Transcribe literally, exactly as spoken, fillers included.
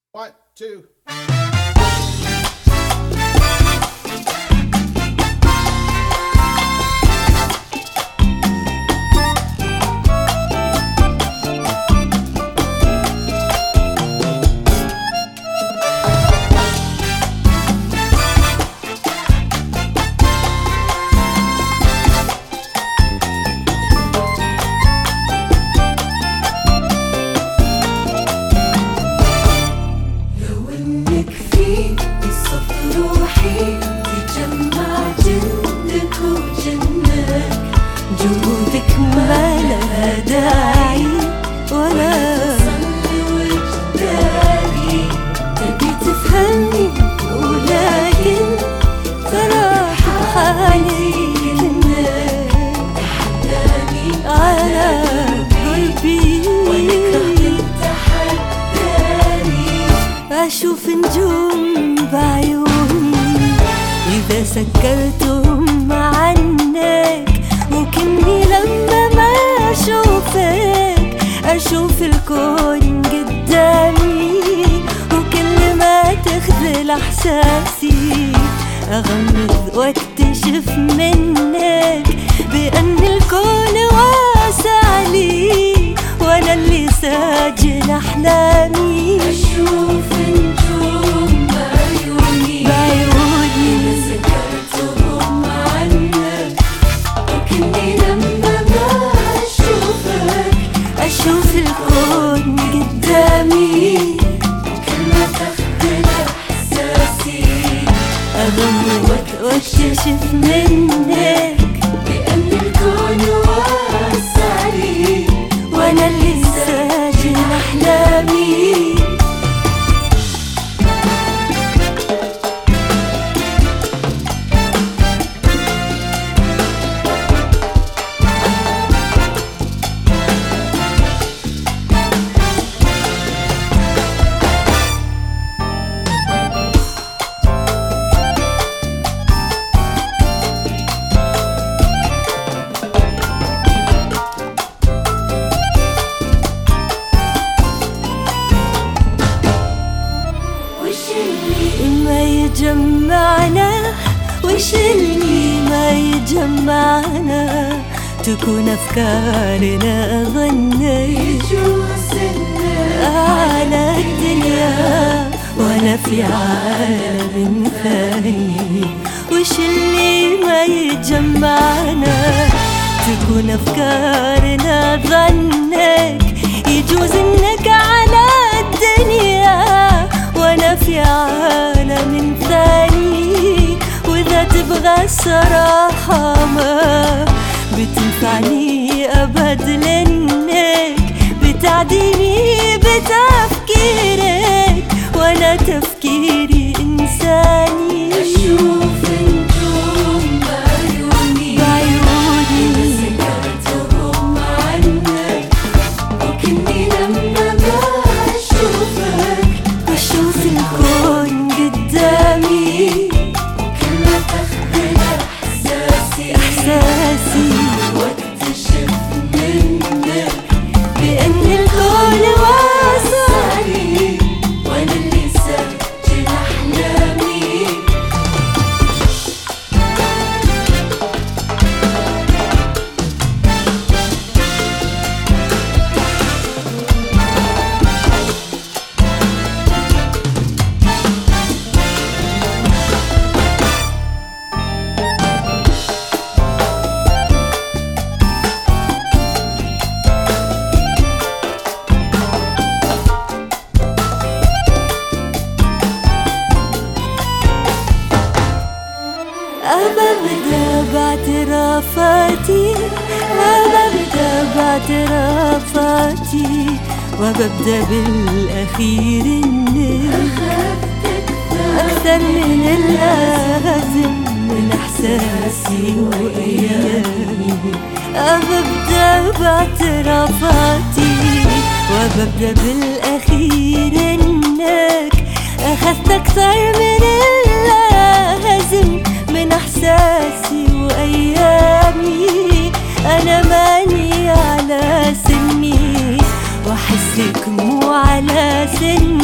One, two. جهودك ما لها داعي ولا تصلي وجداني تبي تفهمني ولكن ترى حالي انك تحداني على قلبي وانك تحداني اشوف نجوم بعيوني اذا سكرتهم عنك ممكنني لما ما أشوفك أشوف الكون قدامي وكل ما تخذل إحساسي أغمض واكتشف منك بأن الكون واسع لي وأنا اللي ساجن أحلامي أشوف نجوم بعيوني بعيوني إذا سكرتهم عنك ممكنني لما ما أشوفك أشوف الكون قدامي كل ما تخذل إحساسي أغمض واكتشف منك بأن الكون واسع لي وأنا اللي ساجن أحلامي ما يجمعنا وش اللي ما يجمعنا تكون أفكارنا ظنك على الدنيا وأنا في عالم ثاني وش اللي ما يجمعنا تكون أفكارنا ظنك يجوز إنك على الدنيا وأنا في عالم ثاني وإذا تبغى الصراحة ما بتنفعني أبد لأنك بتعديني بتفكيرك وأنا تفكيري إنساني أشوف نجوم بعيوني بعيوني إذا سكرتهم عنك ممكنني لما ما أشوفك أشوف الكون قدامي كل ما تخذل إحساسي إحساسي واكتشف منك بأن الكون واسع لي وأنا اللي ساجن أحلامي أببدأ باعترافاتي وببدأ باعترافاتي وببدأ بالأخير إنك أكثر من اللازم من إحساسي وأيامي أببدأ باعترافاتي وببدأ بالأخير إنك أخذت أكثر من اللازم من إحساسي وأيامي أنا ماني على سني وأحسك مو على سني